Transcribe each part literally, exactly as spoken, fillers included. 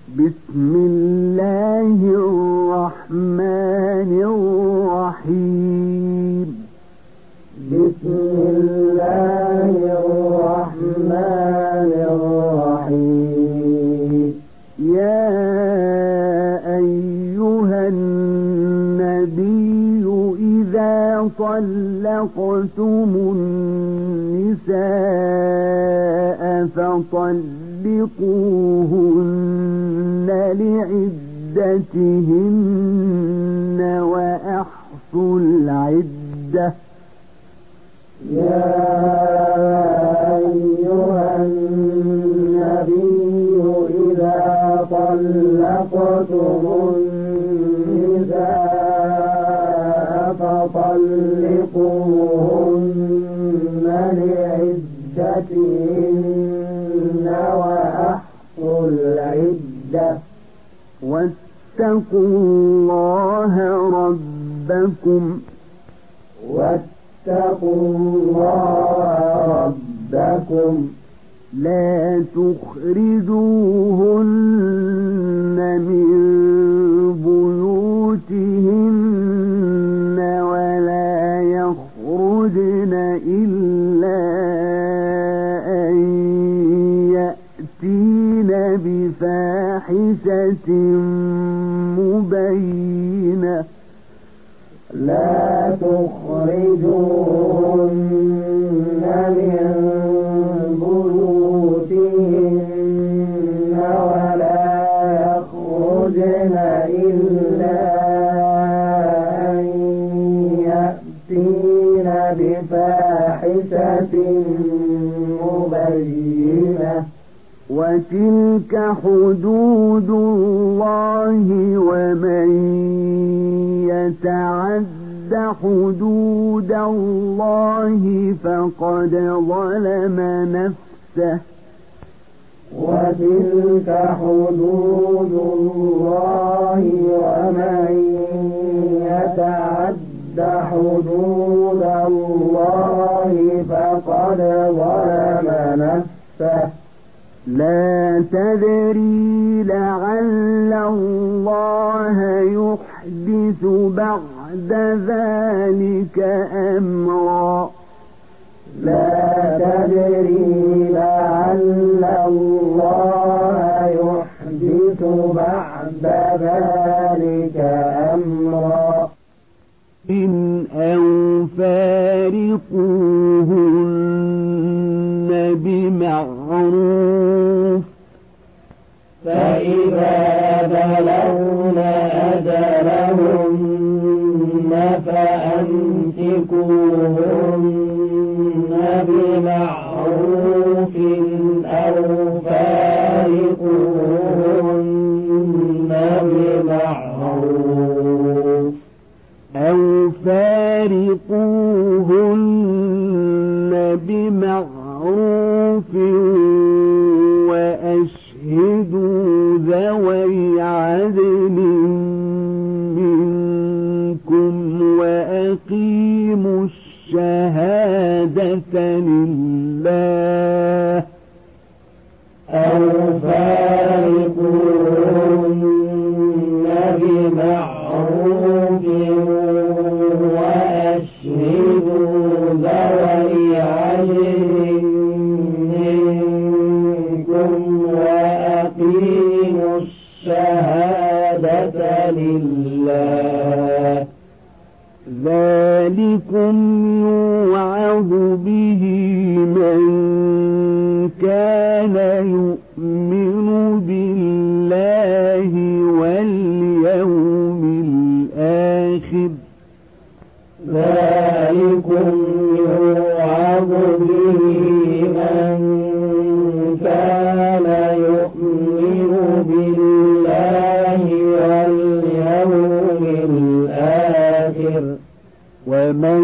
بسم الله الرحمن الرحيم بسم الله الرحمن الرحيم يا أيها النبي إذا طلقتم النساء فطلقوهن لعدتهن وأحصوا العدة يا أيها النبي إذا طلقتم النساء فطلقوهن لعدتهن وأحصوا العدة واتقوا الله ربكم واتقوا الله ربكم لا تخرجوهن من بيوتهن ولا يخرجن إلا أن يأتين بفاحشة مبينة لا تخرجوهن من بيوتهن ولا يخرجن إلا أن يأتين بفاحشة مبينة وتلك حدود الله ومن يتعد حدود الله فقد ظلم نفسه وتلك حدود الله ومن يتعد حدود الله فقد ظلم نفسه لا تدري لعل الله يحدث بعد ذلك أمرا لا تدري لعل الله يحدث بعد ذلك أمرا إن أو فارقوهن بمعروف فإذا بلغن أجلهن فأمسكوهن بمعروف أو فارقوهن بمعروف أو فارقوهن بمعروف وأشهدوا ذوي عدل منكم وأقيموا الشهادة لله أو فارقوهن بمعروف وأشهدوا ذوي عدل منكم وأقيموا الشهادة لله ذلكم يوعظ به من كان يؤمن بالله واليوم الآخر ذلكم يوعظ به من كان يؤمن بالله واليوم الآخر ومن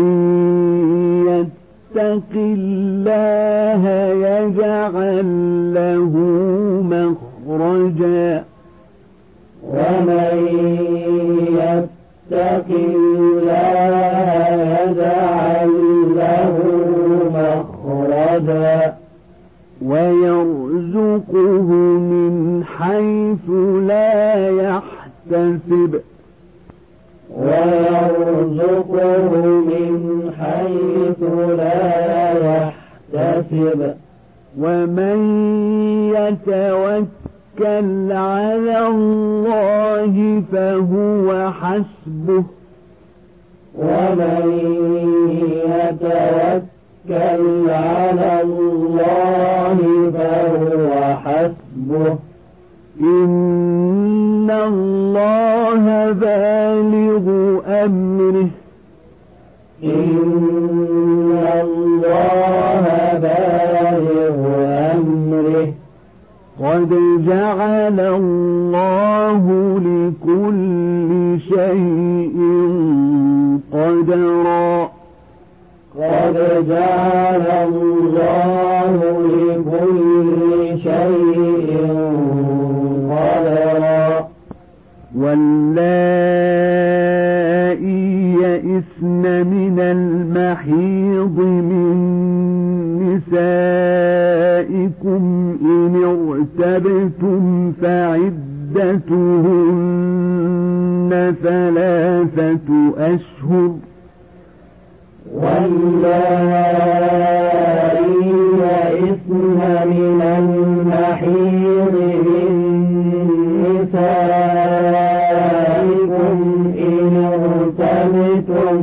يتق الله يجعل له مخرجا ومن يتق الله يجعل له مخرجا ويرزقه من حيث لا يحتسب ويرزقه من حيث لا يحتسب ومن يتوكل على الله فهو حسبه ومن يتوكل على الله فهو حسبه إن الله بالغ أمره إن الله بالغ أمره قد جعل الله لكل شيء قدرا قد جعل الله لكل شيء قدرا واللائي يئسن من المحيض من نسائكم إن ارتبتم فعدتهن ثلاثة أشهر واللائي يئسن من المحيض من نسائكم إن ارتبتم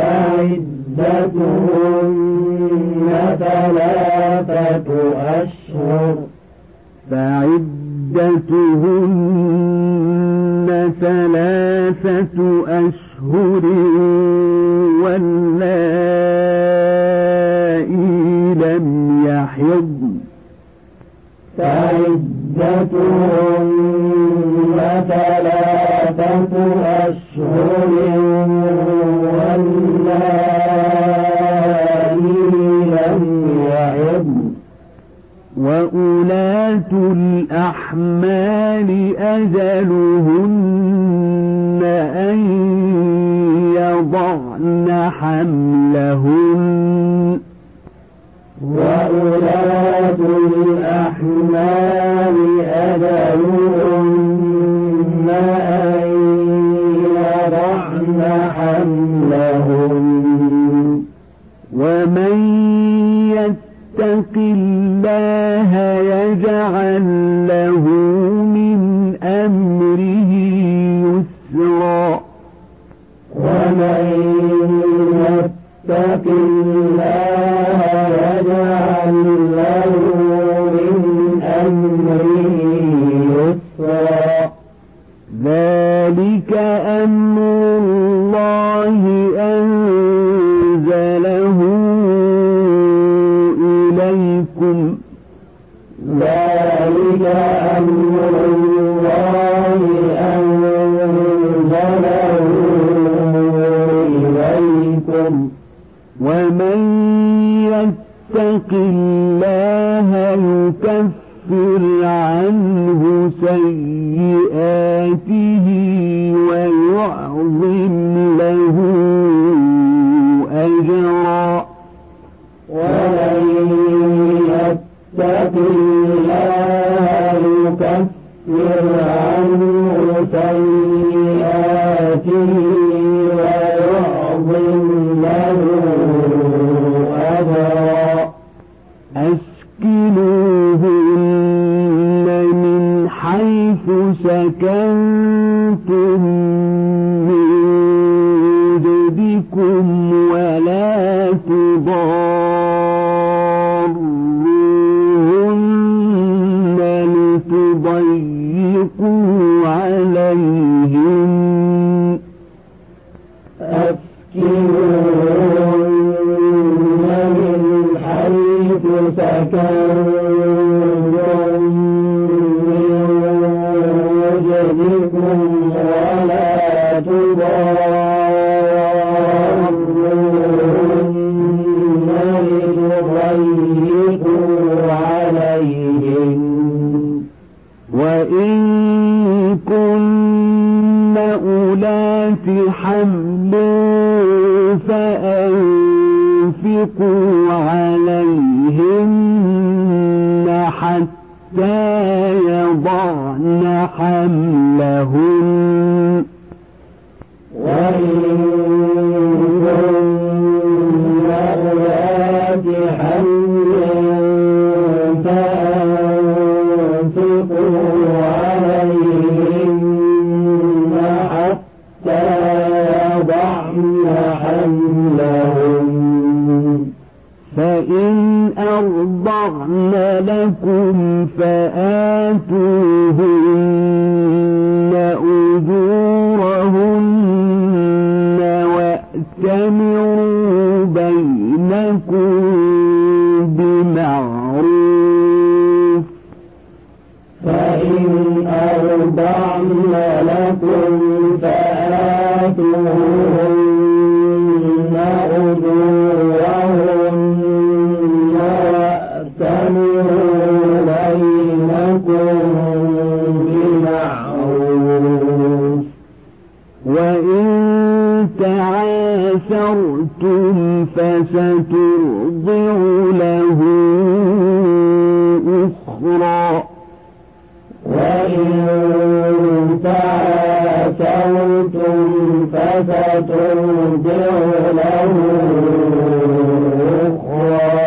فعدتهن ثلاثة أشهر فعدتهن ثلاثة أشهر واللائي لم يحضن فعدتهن ثلاثة أشهر واللائي لم يحضن وأولاة الأحمال أجلهن أن يضعن حملهن وأولاة الأحمال أجلهن أن يضعن حملهن ومن يتق الله يجعل له من أمره يسرا ومن يتق الله يجعل له من أمره يسرا ذلك أمر الله أنزله إليكم ذلك أمر الله أنزله إليكم ومن يتق الله يكفر عنه سيئاته ويعظم له أجرا ومن يتق الله يكفر عنه سيئاته ويعظم له أجرا أسكنوهن من حيث سكنتم من وجدكم ولا تضاروهن لتضيقوا عليهن أسكنوهن من حيث سكنتم من وجدكم ولا تضاروهن لتضيقوا عليهن وإن كن أولات حمل فأنفقوا عليهن حتى يضعن حملهن وإن كن أولاد حمل فأنفقوا عليهن حتى يضعن حملهن فإن أرضعن لكم فآتوهن أجورهن وأتمروا بينكم بمعروف فإن أرضعن لكم فآتوهن أجورهن وأتمروا بينكم بمعروف وإن تعاسرتم فسترضع له أخرى وإن تعاسرتم فسترضع له أخرى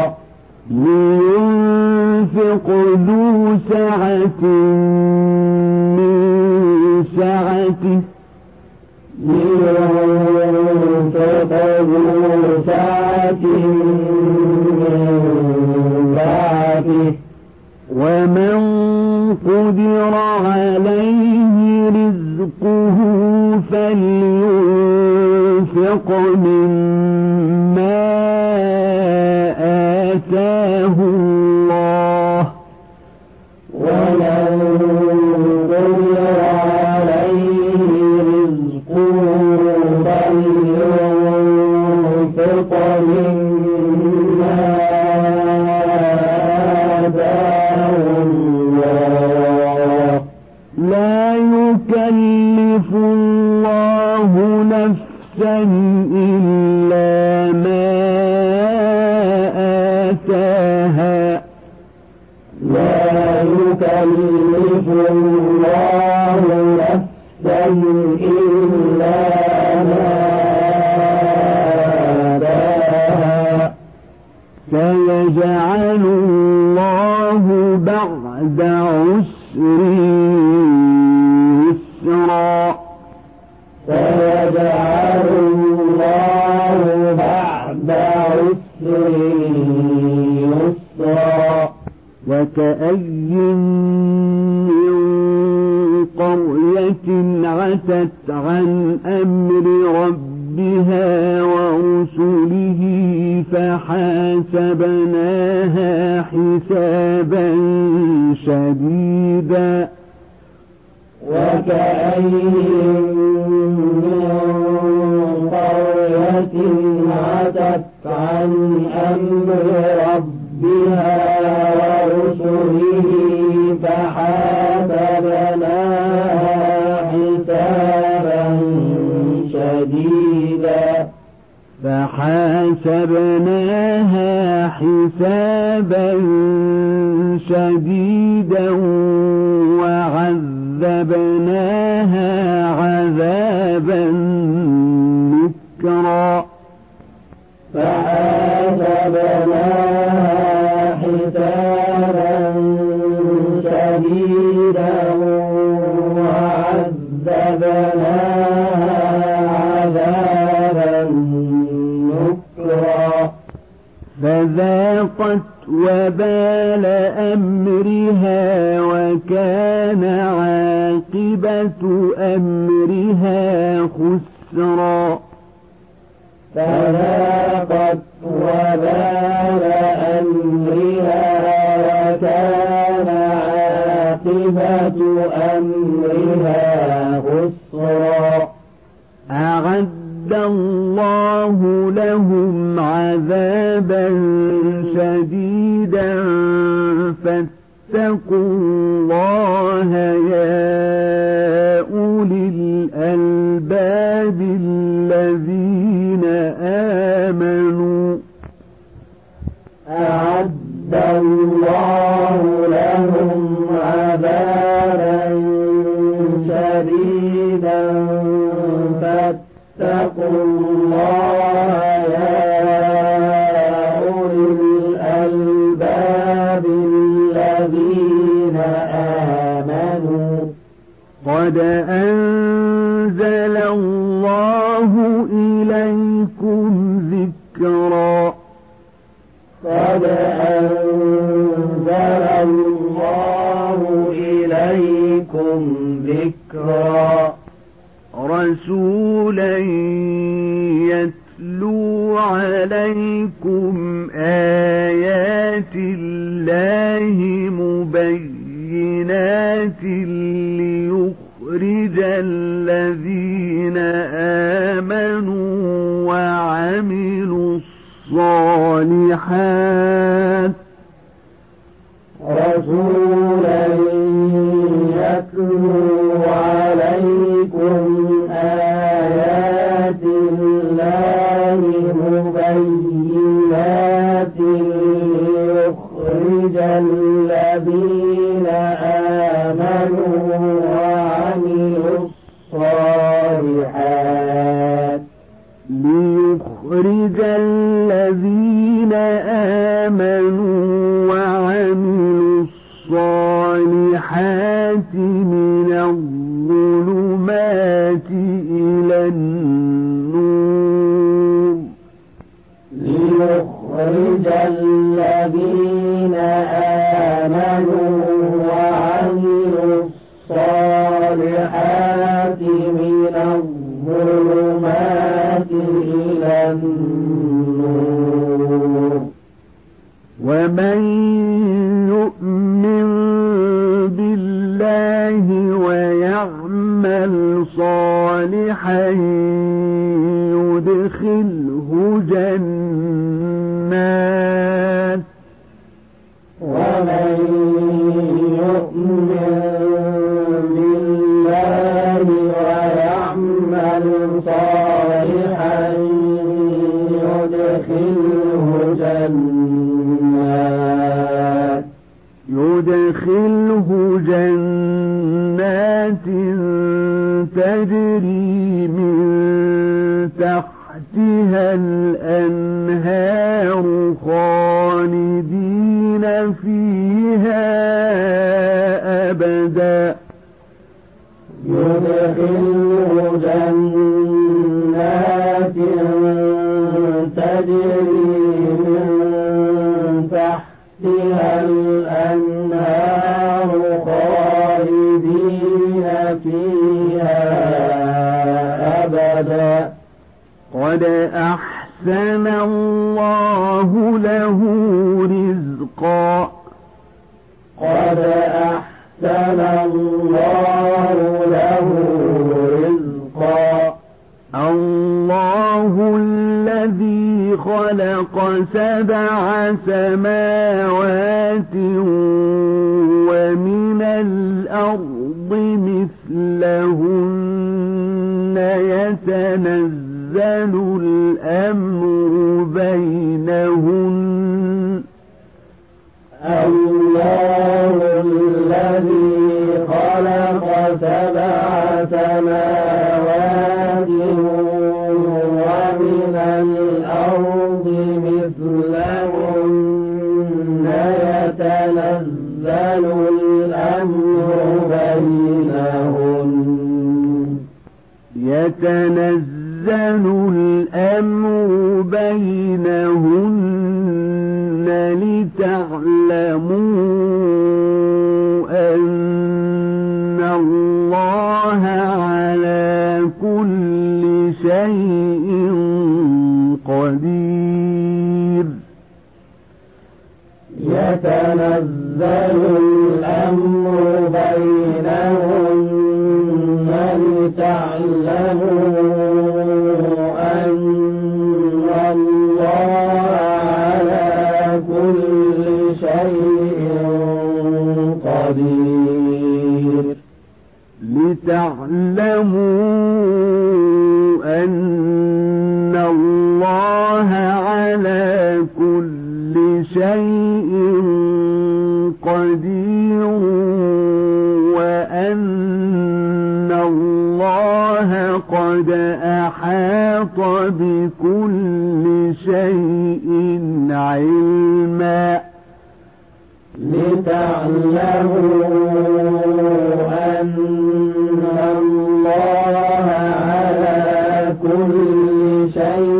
لينفق ذو سعة من سعته لينفق ذو سعة من سعته ومن قدر عليه رزقه فلينفق مما آتاه الله ومن قدر عليه رزقه فلينفق مما آتاه الله لا يكلف الله نفسا إلا ما آتاها لا يكلف الله نفسا إلا ما آتاها سيجعل الله بعد عسر يسرا سيجعل الله بعد عسر يسرا وكأي من قرية عتت عن أمر ربها ورسله فحاسبناها حسابا شديدا وكأي من قرية عتت عن أمر ربها ورسله فحاسبناها حسابا شديدا فحاسبناها حسابا شديدا وعذبناها عذابا نكرا فحاسبناها حسابا شديدا وعذبناها عذابا نكرا فذاقت وبال أمرها وكان عاقبة أمرها خسرا فذاقت وبال أمرها وكان عاقبة أمرها خسرا أعد الله لهم عذابا شديدا فاتقوا الله يا أولي الألباب الذين آمنوا أعد الله لهم سديدا فاتقوا الله يا أولي الألباب الذين آمنوا قد أنزل الله إليكم ذكرا قد أنزل الله إليكم ذكرا رسولا يتلو عليكم آيات الله مبينات ليخرج الذين آمنوا وعملوا الصالحات رسولا يتلو عليكم آيات الله مبينات ليخرج الذين آمنوا وعملوا الصالحات ليخرج الذين آمنوا وعملوا الصالحات من الظلمات إلى النور ليخرج الذين آمنوا وعملوا الصالحات من الظلمات إلى النور ومن يؤمن بالله ويعمل صالحا يدخله جنات ومن يؤمن بالله ويعمل صالحا يدخله جنات يدخله جنات تجري من تحتها الأنهار خالدين فيها أبدا يدخله جنات تجري من تحتها الأنهار خالدين فيها أبدا قد أحسن الله له رزقا قد أحسن الله له رزقا الله الذي خلق سبع سماوات ومن الأرض مثلهن يتنزل الأمر بينهن الله الذي خلق سبع سماوات ومن الأرض مثلهن يتنزل الأمر بينهن يتنزل الأمر بينهن لتعلموا أن الله على كل شيء قدير يتنزل الأمر بينهن لتعلموا أن الله على كل شيء قدير لتعلموا أن الله على كل شيء قدير وأن الله قد أحاط بكل شيء علما لتعلموا أن الله على كل شيء